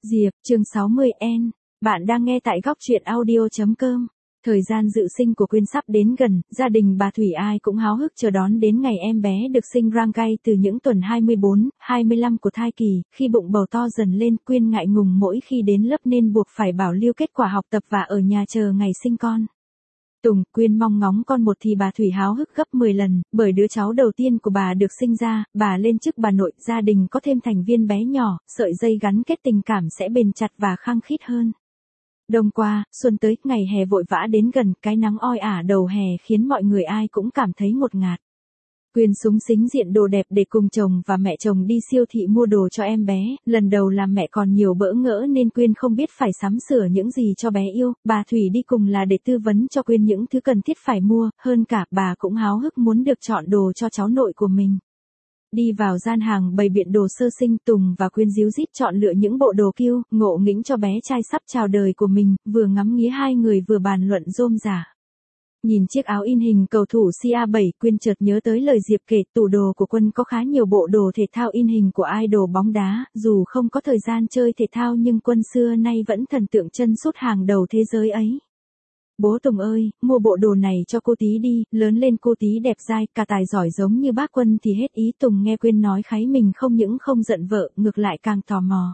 Diệp, chương 60N. Bạn đang nghe tại góc truyện audio.com. Thời gian dự sinh của Quyên sắp đến gần, gia đình bà Thủy ai cũng háo hức chờ đón đến ngày em bé được sinh rang cay từ những tuần 24, 25 của thai kỳ, khi bụng bầu to dần lên. Quyên ngại ngùng mỗi khi đến lớp nên buộc phải bảo lưu kết quả học tập và ở nhà chờ ngày sinh con. Tùng, Quyên mong ngóng con một thì bà Thủy háo hức gấp 10 lần, bởi đứa cháu đầu tiên của bà được sinh ra, bà lên chức bà nội, gia đình có thêm thành viên bé nhỏ, sợi dây gắn kết tình cảm sẽ bền chặt và khăng khít hơn. Đông qua, xuân tới, ngày hè vội vã đến gần, cái nắng oi ả đầu hè khiến mọi người ai cũng cảm thấy ngột ngạt. Quyên súng xính diện đồ đẹp để cùng chồng và mẹ chồng đi siêu thị mua đồ cho em bé, lần đầu làm mẹ còn nhiều bỡ ngỡ nên Quyên không biết phải sắm sửa những gì cho bé yêu, bà Thủy đi cùng là để tư vấn cho Quyên những thứ cần thiết phải mua, hơn cả bà cũng háo hức muốn được chọn đồ cho cháu nội của mình. Đi vào gian hàng bày biện đồ sơ sinh, Tùng và Quyên díu dít chọn lựa những bộ đồ cute, ngộ nghĩnh cho bé trai sắp chào đời của mình, vừa ngắm nghía hai người vừa bàn luận rôm rả. Nhìn chiếc áo in hình cầu thủ CA7, Quyên chợt nhớ tới lời Diệp kể, tủ đồ của Quân có khá nhiều bộ đồ thể thao in hình của idol bóng đá, dù không có thời gian chơi thể thao nhưng Quân xưa nay vẫn thần tượng chân sút hàng đầu thế giới ấy. Bố Tùng ơi, mua bộ đồ này cho cô tí đi, lớn lên cô tí đẹp dai, cả tài giỏi giống như bác Quân thì hết ý. Tùng nghe Quyên nói kháy mình không những không giận vợ, ngược lại càng tò mò.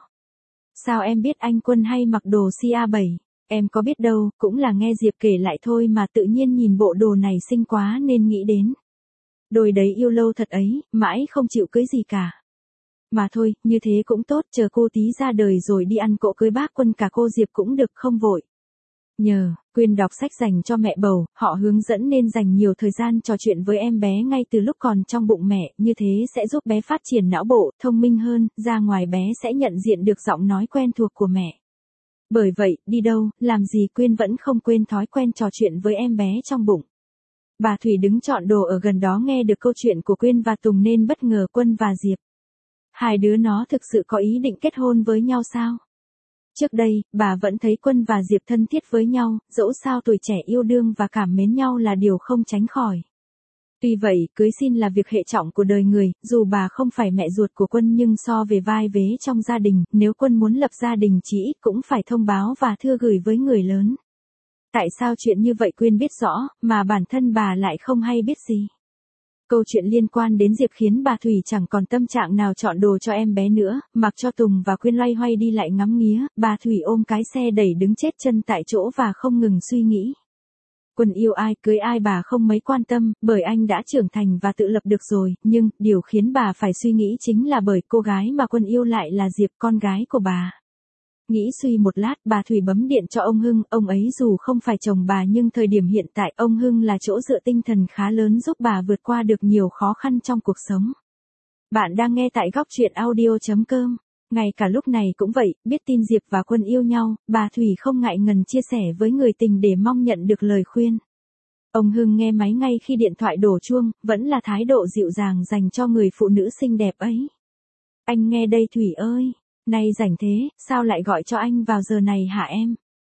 Sao em biết anh Quân hay mặc đồ CA7? Em có biết đâu, cũng là nghe Diệp kể lại thôi mà tự nhiên nhìn bộ đồ này xinh quá nên nghĩ đến. Đôi đấy yêu lâu thật ấy, mãi không chịu cưới gì cả. Mà thôi, như thế cũng tốt, chờ cô tí ra đời rồi đi ăn cỗ cưới bác Quân cả cô Diệp cũng được, không vội. Nhờ, Quyên đọc sách dành cho mẹ bầu, họ hướng dẫn nên dành nhiều thời gian trò chuyện với em bé ngay từ lúc còn trong bụng mẹ, như thế sẽ giúp bé phát triển não bộ, thông minh hơn, ra ngoài bé sẽ nhận diện được giọng nói quen thuộc của mẹ. Bởi vậy, đi đâu, làm gì Quyên vẫn không quên thói quen trò chuyện với em bé trong bụng. Bà Thủy đứng chọn đồ ở gần đó nghe được câu chuyện của Quyên và Tùng nên bất ngờ. Quân và Diệp, hai đứa nó thực sự có ý định kết hôn với nhau sao? Trước đây, bà vẫn thấy Quân và Diệp thân thiết với nhau, dẫu sao tuổi trẻ yêu đương và cảm mến nhau là điều không tránh khỏi. Tuy vậy, cưới xin là việc hệ trọng của đời người, dù bà không phải mẹ ruột của Quân nhưng so về vai vế trong gia đình, nếu Quân muốn lập gia đình chỉ ít cũng phải thông báo và thư gửi với người lớn. Tại sao chuyện như vậy Quyên biết rõ, mà bản thân bà lại không hay biết gì? Câu chuyện liên quan đến Diệp khiến bà Thủy chẳng còn tâm trạng nào chọn đồ cho em bé nữa, mặc cho Tùng và Quyên loay hoay đi lại ngắm nghía, bà Thủy ôm cái xe đẩy đứng chết chân tại chỗ và không ngừng suy nghĩ. Quân yêu ai, cưới ai bà không mấy quan tâm, bởi anh đã trưởng thành và tự lập được rồi, nhưng, điều khiến bà phải suy nghĩ chính là bởi cô gái mà Quân yêu lại là Diệp, con gái của bà. Nghĩ suy một lát, bà Thủy bấm điện cho ông Hưng, ông ấy dù không phải chồng bà nhưng thời điểm hiện tại ông Hưng là chỗ dựa tinh thần khá lớn giúp bà vượt qua được nhiều khó khăn trong cuộc sống. Bạn đang nghe tại góc truyện audio.com. Ngay cả lúc này cũng vậy, biết tin Diệp và Quân yêu nhau, bà Thủy không ngại ngần chia sẻ với người tình để mong nhận được lời khuyên. Ông Hưng nghe máy ngay khi điện thoại đổ chuông, vẫn là thái độ dịu dàng dành cho người phụ nữ xinh đẹp ấy. Anh nghe đây Thủy ơi. Nay rảnh thế, sao lại gọi cho anh vào giờ này hả em?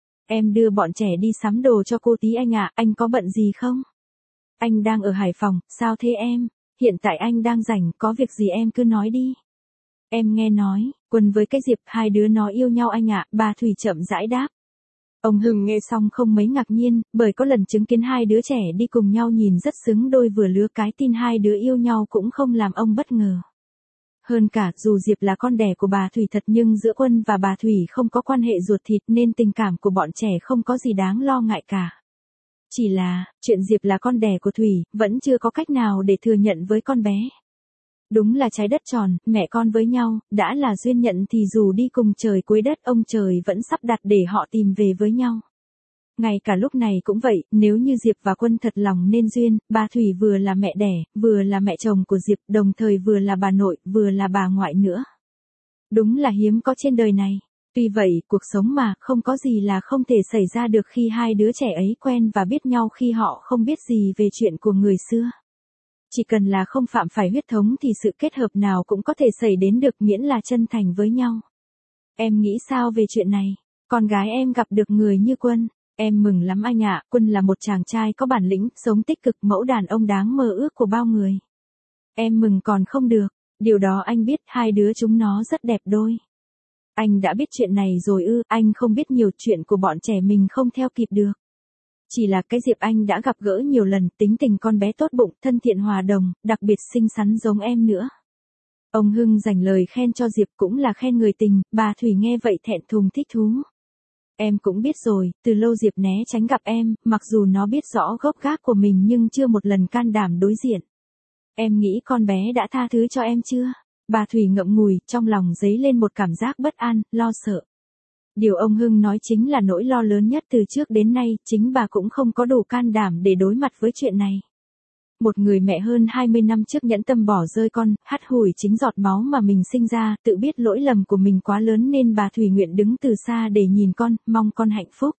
Em đưa bọn trẻ đi sắm đồ cho cô tí anh ạ, anh có bận gì không? Anh đang ở Hải Phòng, sao thế em? Hiện tại anh đang rảnh, có việc gì em cứ nói đi. Em nghe nói, Quân với cái Diệp, hai đứa nó yêu nhau anh ạ, bà Thủy chậm rãi đáp. Ông Hưng nghe xong không mấy ngạc nhiên, bởi có lần chứng kiến hai đứa trẻ đi cùng nhau nhìn rất xứng đôi vừa lứa, cái tin hai đứa yêu nhau cũng không làm ông bất ngờ. Hơn cả, dù Diệp là con đẻ của bà Thủy thật nhưng giữa Quân và bà Thủy không có quan hệ ruột thịt nên tình cảm của bọn trẻ không có gì đáng lo ngại cả. Chỉ là, chuyện Diệp là con đẻ của Thủy, vẫn chưa có cách nào để thừa nhận với con bé. Đúng là trái đất tròn, mẹ con với nhau, đã là duyên nhận thì dù đi cùng trời cuối đất ông trời vẫn sắp đặt để họ tìm về với nhau. Ngay cả lúc này cũng vậy, nếu như Diệp và Quân thật lòng nên duyên, bà Thủy vừa là mẹ đẻ, vừa là mẹ chồng của Diệp, đồng thời vừa là bà nội, vừa là bà ngoại nữa. Đúng là hiếm có trên đời này. Tuy vậy, cuộc sống mà, không có gì là không thể xảy ra được khi hai đứa trẻ ấy quen và biết nhau khi họ không biết gì về chuyện của người xưa. Chỉ cần là không phạm phải huyết thống thì sự kết hợp nào cũng có thể xảy đến được miễn là chân thành với nhau. Em nghĩ sao về chuyện này? Con gái em gặp được người như Quân. Em mừng lắm anh ạ, Quân là một chàng trai có bản lĩnh, sống tích cực, mẫu đàn ông đáng mơ ước của bao người. Em mừng còn không được, điều đó anh biết, hai đứa chúng nó rất đẹp đôi. Anh đã biết chuyện này rồi ư? Anh không biết nhiều chuyện của bọn trẻ mình không theo kịp được. Chỉ là cái Diệp anh đã gặp gỡ nhiều lần, tính tình con bé tốt bụng, thân thiện hòa đồng, đặc biệt xinh xắn giống em nữa. Ông Hưng dành lời khen cho Diệp cũng là khen người tình, bà Thủy nghe vậy thẹn thùng thích thú. Em cũng biết rồi, từ lâu Diệp né tránh gặp em, mặc dù nó biết rõ gốc gác của mình nhưng chưa một lần can đảm đối diện. Em nghĩ con bé đã tha thứ cho em chưa? Bà Thủy ngậm ngùi, trong lòng dấy lên một cảm giác bất an, lo sợ. Điều ông Hưng nói chính là nỗi lo lớn nhất từ trước đến nay, chính bà cũng không có đủ can đảm để đối mặt với chuyện này. Một người mẹ hơn 20 năm trước nhẫn tâm bỏ rơi con, hắt hủi chính giọt máu mà mình sinh ra, tự biết lỗi lầm của mình quá lớn nên bà Thủy nguyện đứng từ xa để nhìn con, mong con hạnh phúc.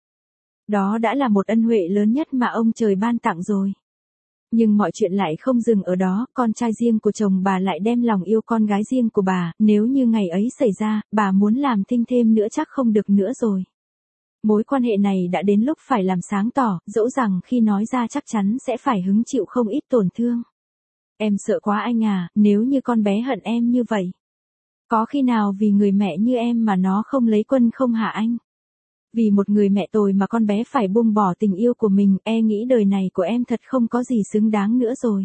Đó đã là một ân huệ lớn nhất mà ông trời ban tặng rồi. Nhưng mọi chuyện lại không dừng ở đó, con trai riêng của chồng bà lại đem lòng yêu con gái riêng của bà, nếu như ngày ấy xảy ra, bà muốn làm thinh thêm nữa chắc không được nữa rồi. Mối quan hệ này đã đến lúc phải làm sáng tỏ, dẫu rằng khi nói ra chắc chắn sẽ phải hứng chịu không ít tổn thương. Em sợ quá anh à, nếu như con bé hận em như vậy. Có khi nào vì người mẹ như em mà nó không lấy quân không hả anh? Vì một người mẹ tồi mà con bé phải buông bỏ tình yêu của mình, nghĩ đời này của em thật không có gì xứng đáng nữa rồi.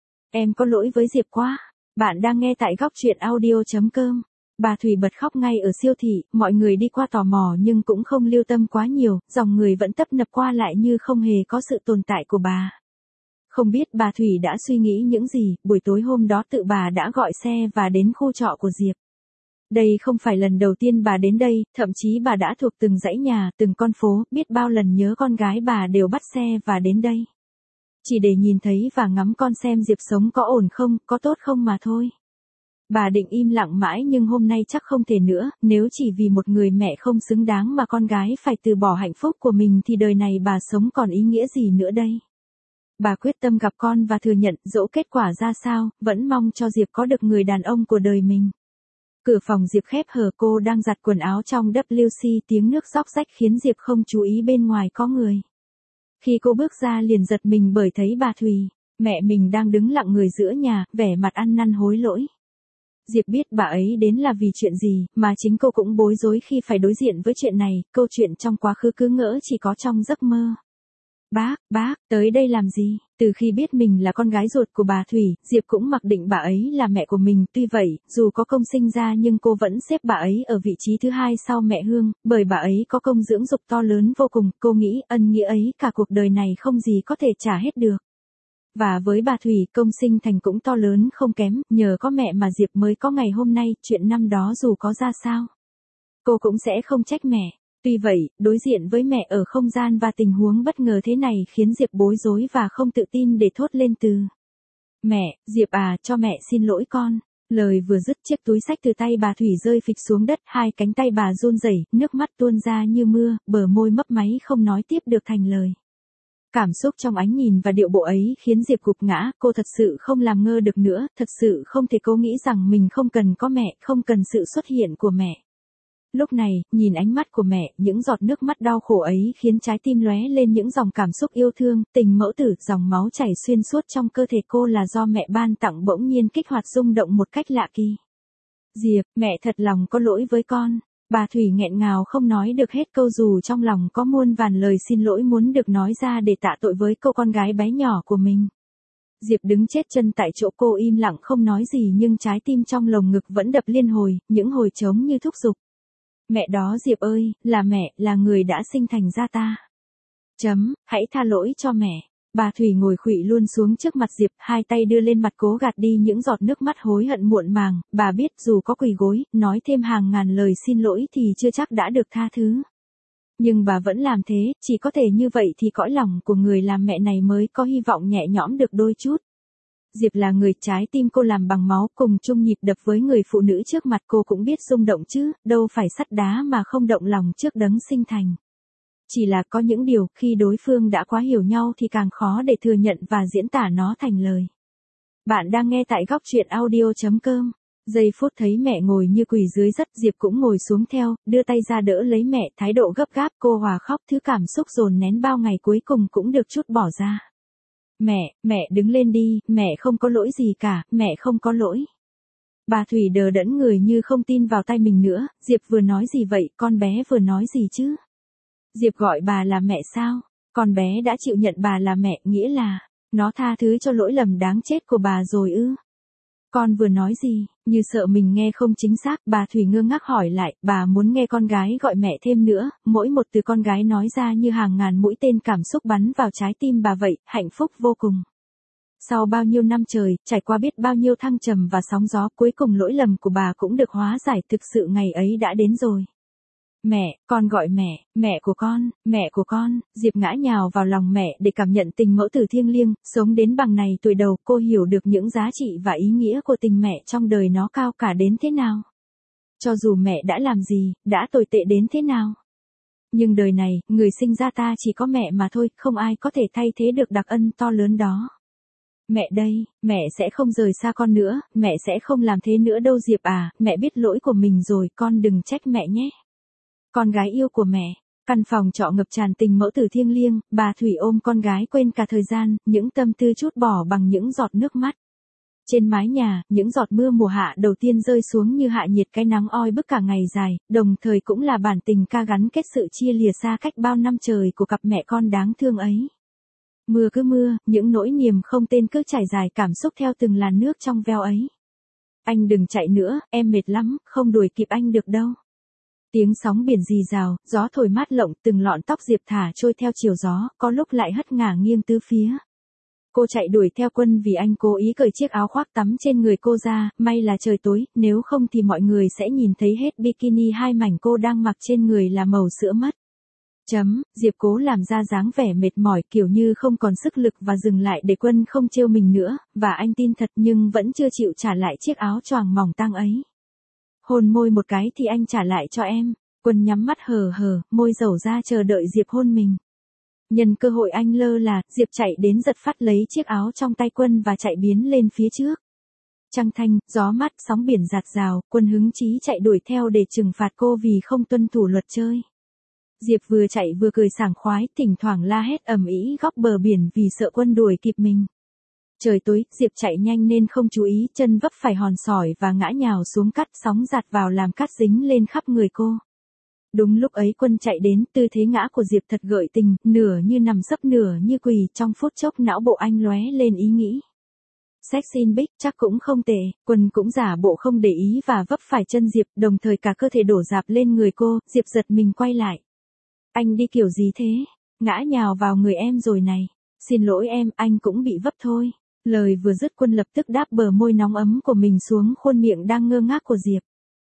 Em có lỗi với Diệp quá. Bạn đang nghe tại góc truyện audio.com. Bà Thủy bật khóc ngay ở siêu thị, mọi người đi qua tò mò nhưng cũng không lưu tâm quá nhiều, dòng người vẫn tấp nập qua lại như không hề có sự tồn tại của bà. Không biết bà Thủy đã suy nghĩ những gì, buổi tối hôm đó tự bà đã gọi xe và đến khu trọ của Diệp. Đây không phải lần đầu tiên bà đến đây, thậm chí bà đã thuộc từng dãy nhà, từng con phố, biết bao lần nhớ con gái bà đều bắt xe và đến đây. Chỉ để nhìn thấy và ngắm con xem Diệp sống có ổn không, có tốt không mà thôi. Bà định im lặng mãi nhưng hôm nay chắc không thể nữa, nếu chỉ vì một người mẹ không xứng đáng mà con gái phải từ bỏ hạnh phúc của mình thì đời này bà sống còn ý nghĩa gì nữa đây. Bà quyết tâm gặp con và thừa nhận dẫu kết quả ra sao, vẫn mong cho Diệp có được người đàn ông của đời mình. Cửa phòng Diệp khép hờ, cô đang giặt quần áo trong WC, tiếng nước róc rách khiến Diệp không chú ý bên ngoài có người. Khi cô bước ra liền giật mình bởi thấy bà Thùy, mẹ mình đang đứng lặng người giữa nhà, vẻ mặt ăn năn hối lỗi. Diệp biết bà ấy đến là vì chuyện gì, mà chính cô cũng bối rối khi phải đối diện với chuyện này, câu chuyện trong quá khứ cứ ngỡ chỉ có trong giấc mơ. Bác, tới đây làm gì? Từ khi biết mình là con gái ruột của bà Thủy, Diệp cũng mặc định bà ấy là mẹ của mình, tuy vậy, dù có công sinh ra nhưng cô vẫn xếp bà ấy ở vị trí thứ hai sau mẹ Hương, bởi bà ấy có công dưỡng dục to lớn vô cùng, cô nghĩ ân nghĩa ấy cả cuộc đời này không gì có thể trả hết được. Và với bà Thủy, công sinh thành cũng to lớn không kém, nhờ có mẹ mà Diệp mới có ngày hôm nay, chuyện năm đó dù có ra sao, cô cũng sẽ không trách mẹ. Tuy vậy, đối diện với mẹ ở không gian và tình huống bất ngờ thế này khiến Diệp bối rối và không tự tin để thốt lên từ. Mẹ, Diệp à, cho mẹ xin lỗi con. Lời vừa dứt chiếc túi xách từ tay bà Thủy rơi phịch xuống đất, hai cánh tay bà run rẩy, nước mắt tuôn ra như mưa, bờ môi mấp máy không nói tiếp được thành lời. Cảm xúc trong ánh nhìn và điệu bộ ấy khiến Diệp gục ngã, cô thật sự không làm ngơ được nữa, thật sự không thể cố nghĩ rằng mình không cần có mẹ, không cần sự xuất hiện của mẹ. Lúc này, nhìn ánh mắt của mẹ, những giọt nước mắt đau khổ ấy khiến trái tim lóe lên những dòng cảm xúc yêu thương, tình mẫu tử, dòng máu chảy xuyên suốt trong cơ thể cô là do mẹ ban tặng bỗng nhiên kích hoạt rung động một cách lạ kỳ. Diệp, mẹ thật lòng có lỗi với con. Bà Thủy nghẹn ngào không nói được hết câu dù trong lòng có muôn vàn lời xin lỗi muốn được nói ra để tạ tội với cô con gái bé nhỏ của mình. Diệp đứng chết chân tại chỗ, cô im lặng không nói gì nhưng trái tim trong lồng ngực vẫn đập liên hồi, những hồi trống như thúc giục. Mẹ đó Diệp ơi, là mẹ, là người đã sinh thành ra ta. Hãy tha lỗi cho mẹ. Bà Thủy ngồi khuỵu luôn xuống trước mặt Diệp, hai tay đưa lên mặt cố gạt đi những giọt nước mắt hối hận muộn màng, bà biết dù có quỳ gối, nói thêm hàng ngàn lời xin lỗi thì chưa chắc đã được tha thứ. Nhưng bà vẫn làm thế, chỉ có thể như vậy thì cõi lòng của người làm mẹ này mới có hy vọng nhẹ nhõm được đôi chút. Diệp là người trái tim cô làm bằng máu, cùng chung nhịp đập với người phụ nữ trước mặt, cô cũng biết rung động chứ, đâu phải sắt đá mà không động lòng trước đấng sinh thành. Chỉ là có những điều, khi đối phương đã quá hiểu nhau thì càng khó để thừa nhận và diễn tả nó thành lời. Bạn đang nghe tại góc truyện audio.com. Giây phút thấy mẹ ngồi như quỳ dưới đất, Diệp cũng ngồi xuống theo, đưa tay ra đỡ lấy mẹ, thái độ gấp gáp, cô hòa khóc, thứ cảm xúc dồn nén bao ngày cuối cùng cũng được trút bỏ ra. Mẹ đứng lên đi, mẹ không có lỗi gì cả, mẹ không có lỗi. Bà Thủy đờ đẫn người như không tin vào tai mình nữa, Diệp vừa nói gì vậy, con bé vừa nói gì chứ? Diệp gọi bà là mẹ sao? Con bé đã chịu nhận bà là mẹ, nghĩa là, nó tha thứ cho lỗi lầm đáng chết của bà rồi ư? Con vừa nói gì, như sợ mình nghe không chính xác, bà Thủy ngơ ngác hỏi lại, bà muốn nghe con gái gọi mẹ thêm nữa, mỗi một từ con gái nói ra như hàng ngàn mũi tên cảm xúc bắn vào trái tim bà vậy, hạnh phúc vô cùng. Sau bao nhiêu năm trời, trải qua biết bao nhiêu thăng trầm và sóng gió, cuối cùng lỗi lầm của bà cũng được hóa giải, thực sự ngày ấy đã đến rồi. Mẹ, con gọi mẹ, mẹ của con, Diệp ngã nhào vào lòng mẹ để cảm nhận tình mẫu tử thiêng liêng, sống đến bằng này tuổi đầu, cô hiểu được những giá trị và ý nghĩa của tình mẹ trong đời nó cao cả đến thế nào. Cho dù mẹ đã làm gì, đã tồi tệ đến thế nào. Nhưng đời này, người sinh ra ta chỉ có mẹ mà thôi, không ai có thể thay thế được đặc ân to lớn đó. Mẹ đây, mẹ sẽ không rời xa con nữa, mẹ sẽ không làm thế nữa đâu Diệp à, mẹ biết lỗi của mình rồi, con đừng trách mẹ nhé. Con gái yêu của mẹ, căn phòng trọ ngập tràn tình mẫu tử thiêng liêng, bà Thủy ôm con gái quên cả thời gian, những tâm tư trút bỏ bằng những giọt nước mắt. Trên mái nhà, những giọt mưa mùa hạ đầu tiên rơi xuống như hạ nhiệt cái nắng oi bức cả ngày dài, đồng thời cũng là bản tình ca gắn kết sự chia lìa xa cách bao năm trời của cặp mẹ con đáng thương ấy. Mưa cứ mưa, những nỗi niềm không tên cứ trải dài cảm xúc theo từng làn nước trong veo ấy. Anh đừng chạy nữa, em mệt lắm, không đuổi kịp anh được đâu. Tiếng sóng biển rì rào, gió thổi mát lộng, từng lọn tóc Diệp thả trôi theo chiều gió, có lúc lại hất ngả nghiêng tứ phía. Cô chạy đuổi theo Quân vì anh cố ý cởi chiếc áo khoác tắm trên người cô ra, may là trời tối, nếu không thì mọi người sẽ nhìn thấy hết bikini hai mảnh cô đang mặc trên người là màu sữa mất. Diệp cố làm ra dáng vẻ mệt mỏi kiểu như không còn sức lực và dừng lại để Quân không trêu mình nữa, và anh tin thật nhưng vẫn chưa chịu trả lại chiếc áo choàng mỏng tang ấy. Hôn môi một cái thì anh trả lại cho em. Quân nhắm mắt hờ hờ, môi dẩu ra chờ đợi Diệp hôn mình. Nhân cơ hội anh lơ là, Diệp chạy đến giật phát lấy chiếc áo trong tay Quân và chạy biến lên phía trước. Trăng thanh, gió mát, sóng biển rạt rào, Quân hứng chí chạy đuổi theo để trừng phạt cô vì không tuân thủ luật chơi. Diệp vừa chạy vừa cười sảng khoái, thỉnh thoảng la hét ầm ĩ góc bờ biển vì sợ Quân đuổi kịp mình. Trời tối, Diệp chạy nhanh nên không chú ý, chân vấp phải hòn sỏi và ngã nhào xuống cát, sóng giạt vào làm cát dính lên khắp người cô. Đúng lúc ấy Quân chạy đến, tư thế ngã của Diệp thật gợi tình, nửa như nằm sấp nửa như quỳ, trong phút chốc não bộ anh lóe lên ý nghĩ. Sexy bích, chắc cũng không tệ, Quân cũng giả bộ không để ý và vấp phải chân Diệp, đồng thời cả cơ thể đổ dạp lên người cô, Diệp giật mình quay lại. Anh đi kiểu gì thế? Ngã nhào vào người em rồi này. Xin lỗi em, anh cũng bị vấp thôi. Lời vừa dứt Quân lập tức đáp bờ môi nóng ấm của mình xuống khuôn miệng đang ngơ ngác của Diệp.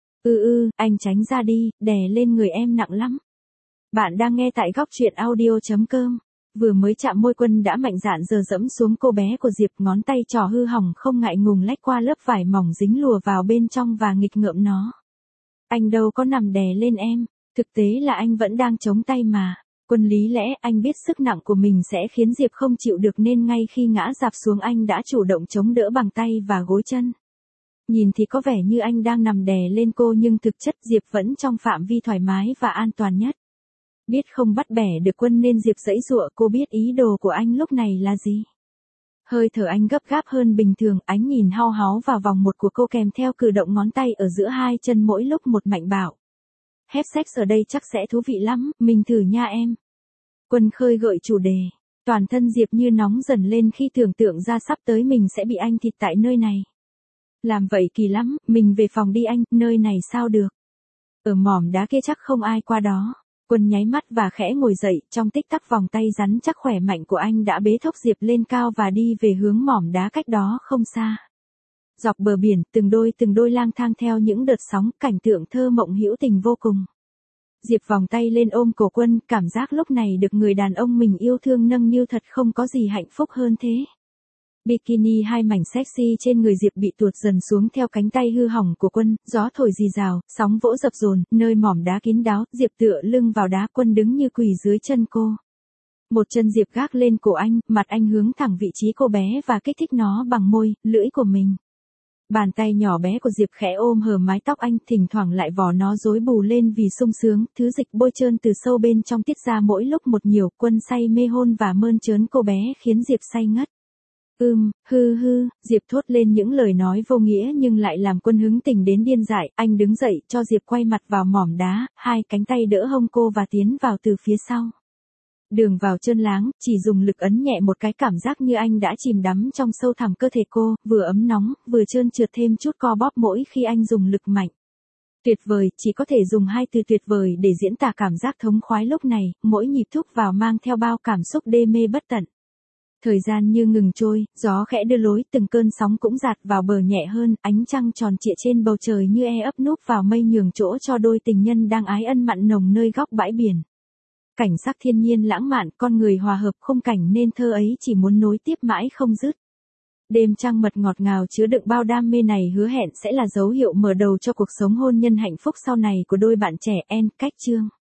Anh tránh ra đi, đè lên người em nặng lắm. Bạn đang nghe tại góc truyện audio.com. Vừa mới chạm môi Quân đã mạnh dạn giở dẫm xuống cô bé của Diệp, ngón tay trỏ hư hỏng không ngại ngùng lách qua lớp vải mỏng dính lùa vào bên trong và nghịch ngợm nó. Anh đâu có nằm đè lên em, thực tế là anh vẫn đang chống tay mà. Quân lý lẽ anh biết sức nặng của mình sẽ khiến Diệp không chịu được nên ngay khi ngã rạp xuống anh đã chủ động chống đỡ bằng tay và gối chân. Nhìn thì có vẻ như anh đang nằm đè lên cô nhưng thực chất Diệp vẫn trong phạm vi thoải mái và an toàn nhất. Biết không bắt bẻ được Quân nên Diệp giãy giụa, cô biết ý đồ của anh lúc này là gì. Hơi thở anh gấp gáp hơn bình thường, ánh nhìn hao háu vào vòng một của cô kèm theo cử động ngón tay ở giữa hai chân mỗi lúc một mạnh bạo. Have sex ở đây chắc sẽ thú vị lắm, mình thử nha em. Quân khơi gợi chủ đề. Toàn thân Diệp như nóng dần lên khi tưởng tượng ra sắp tới mình sẽ bị anh thịt tại nơi này. Làm vậy kỳ lắm, mình về phòng đi anh, nơi này sao được. Ở mỏm đá kia chắc không ai qua đó. Quân nháy mắt và khẽ ngồi dậy, trong tích tắc vòng tay rắn chắc khỏe mạnh của anh đã bế thốc Diệp lên cao và đi về hướng mỏm đá cách đó không xa. Dọc bờ biển, từng đôi lang thang theo những đợt sóng, cảnh tượng thơ mộng hữu tình vô cùng. Diệp vòng tay lên ôm cổ Quân, cảm giác lúc này được người đàn ông mình yêu thương nâng niu thật không có gì hạnh phúc hơn thế. Bikini hai mảnh sexy trên người Diệp bị tuột dần xuống theo cánh tay hư hỏng của Quân, gió thổi rì rào, sóng vỗ dập dồn, nơi mỏm đá kín đáo, Diệp tựa lưng vào đá, Quân đứng như quỳ dưới chân cô. Một chân Diệp gác lên cổ anh, mặt anh hướng thẳng vị trí cô bé và kích thích nó bằng môi, lưỡi của mình. Bàn tay nhỏ bé của Diệp khẽ ôm hờ mái tóc anh, thỉnh thoảng lại vò nó rối bù lên vì sung sướng, thứ dịch bôi trơn từ sâu bên trong tiết ra mỗi lúc một nhiều, Quân say mê hôn và mơn trớn cô bé khiến Diệp say ngất. Hư, Diệp thốt lên những lời nói vô nghĩa nhưng lại làm Quân hứng tình đến điên dại, anh đứng dậy cho Diệp quay mặt vào mỏm đá, hai cánh tay đỡ hông cô và tiến vào từ phía sau. Đường vào trơn láng, chỉ dùng lực ấn nhẹ một cái cảm giác như anh đã chìm đắm trong sâu thẳm cơ thể cô, vừa ấm nóng, vừa trơn trượt thêm chút co bóp mỗi khi anh dùng lực mạnh. Tuyệt vời, chỉ có thể dùng hai từ tuyệt vời để diễn tả cảm giác thống khoái lúc này, mỗi nhịp thúc vào mang theo bao cảm xúc đê mê bất tận. Thời gian như ngừng trôi, gió khẽ đưa lối, từng cơn sóng cũng dạt vào bờ nhẹ hơn, ánh trăng tròn trịa trên bầu trời như ấp núp vào mây nhường chỗ cho đôi tình nhân đang ái ân mặn nồng nơi góc bãi biển. Cảnh sắc thiên nhiên lãng mạn, con người hòa hợp khung cảnh nên thơ ấy chỉ muốn nối tiếp mãi không dứt. Đêm trăng mật ngọt ngào chứa đựng bao đam mê này hứa hẹn sẽ là dấu hiệu mở đầu cho cuộc sống hôn nhân hạnh phúc sau này của đôi bạn trẻ. Cách chương